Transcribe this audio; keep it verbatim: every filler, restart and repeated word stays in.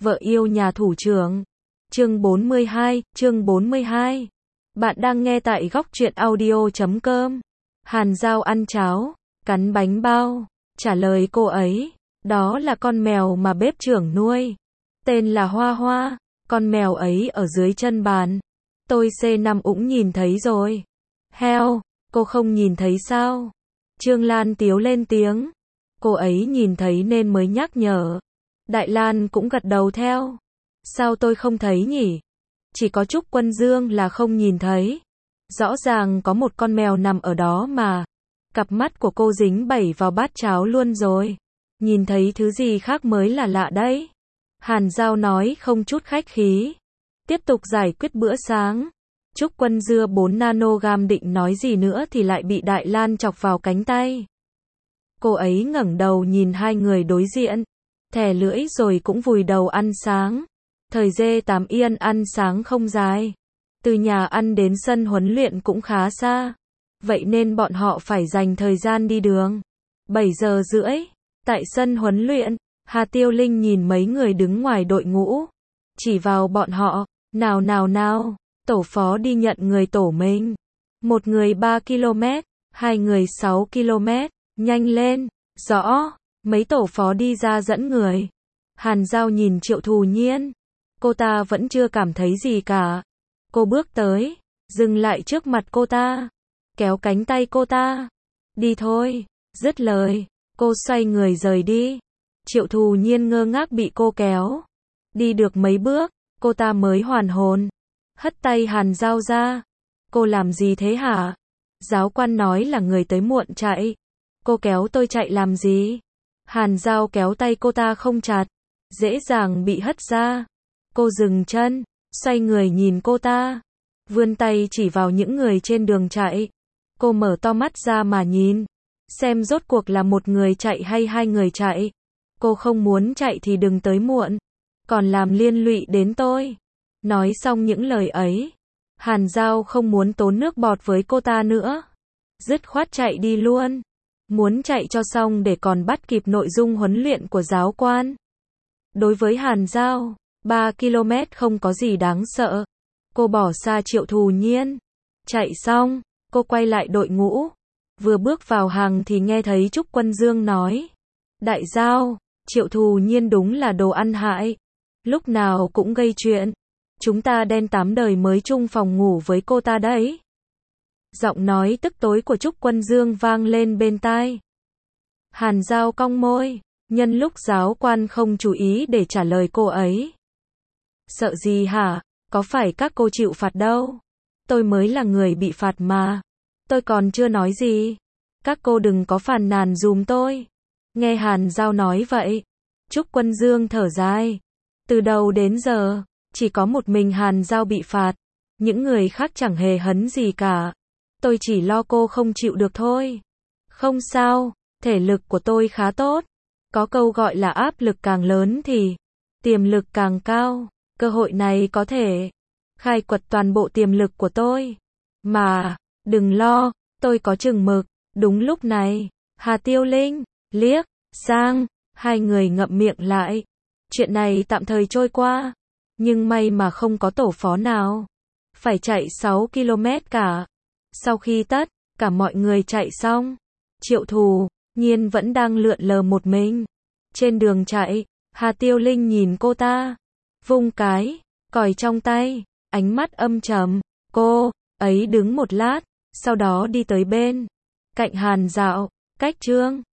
Vợ yêu nhà thủ trưởng. Chương bốn mươi hai, chương bốn mươi hai. Bạn đang nghe tại góc truyện audio chấm com. Hàn Giao ăn cháo, cắn bánh bao, trả lời cô ấy, đó là con mèo mà bếp trưởng nuôi. Tên là Hoa Hoa, con mèo ấy ở dưới chân bàn. Tôi xê năm cũng nhìn thấy rồi. Heo, cô không nhìn thấy sao? Trương Lan Tiếu lên tiếng. Cô ấy nhìn thấy nên mới nhắc nhở. Đại Lan cũng gật đầu theo. Sao tôi không thấy nhỉ? Chỉ có Trúc Quân Dương là không nhìn thấy. Rõ ràng có một con mèo nằm ở đó mà. Cặp mắt của cô dính bẩy vào bát cháo luôn rồi. Nhìn thấy thứ gì khác mới là lạ đấy. Hàn Giao nói không chút khách khí. Tiếp tục giải quyết bữa sáng. Trúc Quân Dưa bốn nanogam định nói gì nữa thì lại bị Đại Lan chọc vào cánh tay. Cô ấy ngẩng đầu nhìn hai người đối diện. Thè lưỡi rồi cũng vùi đầu ăn sáng. Thời G tám Yên ăn sáng không dài. Từ nhà ăn đến sân huấn luyện cũng khá xa. Vậy nên bọn họ phải dành thời gian đi đường. bảy giờ rưỡi. Tại sân huấn luyện, Hà Tiêu Linh nhìn mấy người đứng ngoài đội ngũ. Chỉ vào bọn họ. Nào nào nào. Tổ phó đi nhận người tổ mình. Một người ba ki lô mét. Hai người sáu ki lô mét. Nhanh lên. Rõ. Mấy tổ phó đi ra dẫn người. Hàn Giao nhìn Triệu Thù Nhiên. Cô ta vẫn chưa cảm thấy gì cả. Cô bước tới. Dừng lại trước mặt cô ta. Kéo cánh tay cô ta. Đi thôi. Dứt lời. Cô xoay người rời đi. Triệu Thù Nhiên ngơ ngác bị cô kéo. Đi được mấy bước. Cô ta mới hoàn hồn. Hất tay Hàn Giao ra. Cô làm gì thế hả? Giáo quan nói là người tới muộn chạy. Cô kéo tôi chạy làm gì? Hàn Giao kéo tay cô ta không chặt. Dễ dàng bị hất ra. Cô dừng chân. Xoay người nhìn cô ta. Vươn tay chỉ vào những người trên đường chạy. Cô mở to mắt ra mà nhìn. Xem rốt cuộc là một người chạy hay hai người chạy. Cô không muốn chạy thì đừng tới muộn. Còn làm liên lụy đến tôi. Nói xong những lời ấy. Hàn Giao không muốn tốn nước bọt với cô ta nữa. Dứt khoát chạy đi luôn. Muốn chạy cho xong để còn bắt kịp nội dung huấn luyện của giáo quan. Đối với Hàn Giao, ba ki lô mét không có gì đáng sợ. Cô bỏ xa Triệu Thù Nhiên. Chạy xong, cô quay lại đội ngũ. Vừa bước vào hàng thì nghe thấy Trúc Quân Dương nói. Đại Giao, Triệu Thù Nhiên đúng là đồ ăn hại. Lúc nào cũng gây chuyện. Chúng ta đen tám đời mới chung phòng ngủ với cô ta đấy. Giọng nói tức tối của Trúc Quân Dương vang lên bên tai. Hàn Giao cong môi, nhân lúc giáo quan không chú ý để trả lời cô ấy. Sợ gì hả? Có phải các cô chịu phạt đâu? Tôi mới là người bị phạt mà. Tôi còn chưa nói gì. Các cô đừng có phàn nàn dùm tôi. Nghe Hàn Giao nói vậy. Trúc Quân Dương thở dài. Từ đầu đến giờ, chỉ có một mình Hàn Giao bị phạt. Những người khác chẳng hề hấn gì cả. Tôi chỉ lo cô không chịu được thôi. Không sao, thể lực của tôi khá tốt. Có câu gọi là áp lực càng lớn thì tiềm lực càng cao. Cơ hội này có thể khai quật toàn bộ tiềm lực của tôi. Mà, đừng lo, tôi có chừng mực. Đúng lúc này, Hà Tiêu Linh liếc sang, hai người ngậm miệng lại. Chuyện này tạm thời trôi qua. Nhưng may mà không có tổ phó nào phải chạy sáu ki lô mét cả. Sau khi tất cả mọi người chạy xong, Triệu Thù Nhiên vẫn đang lượn lờ một mình. Trên đường chạy, Hà Tiêu Linh nhìn cô ta, vung cái còi trong tay, ánh mắt âm trầm. Cô ấy đứng một lát, sau đó đi tới bên cạnh Hàn Dạo, cách Trương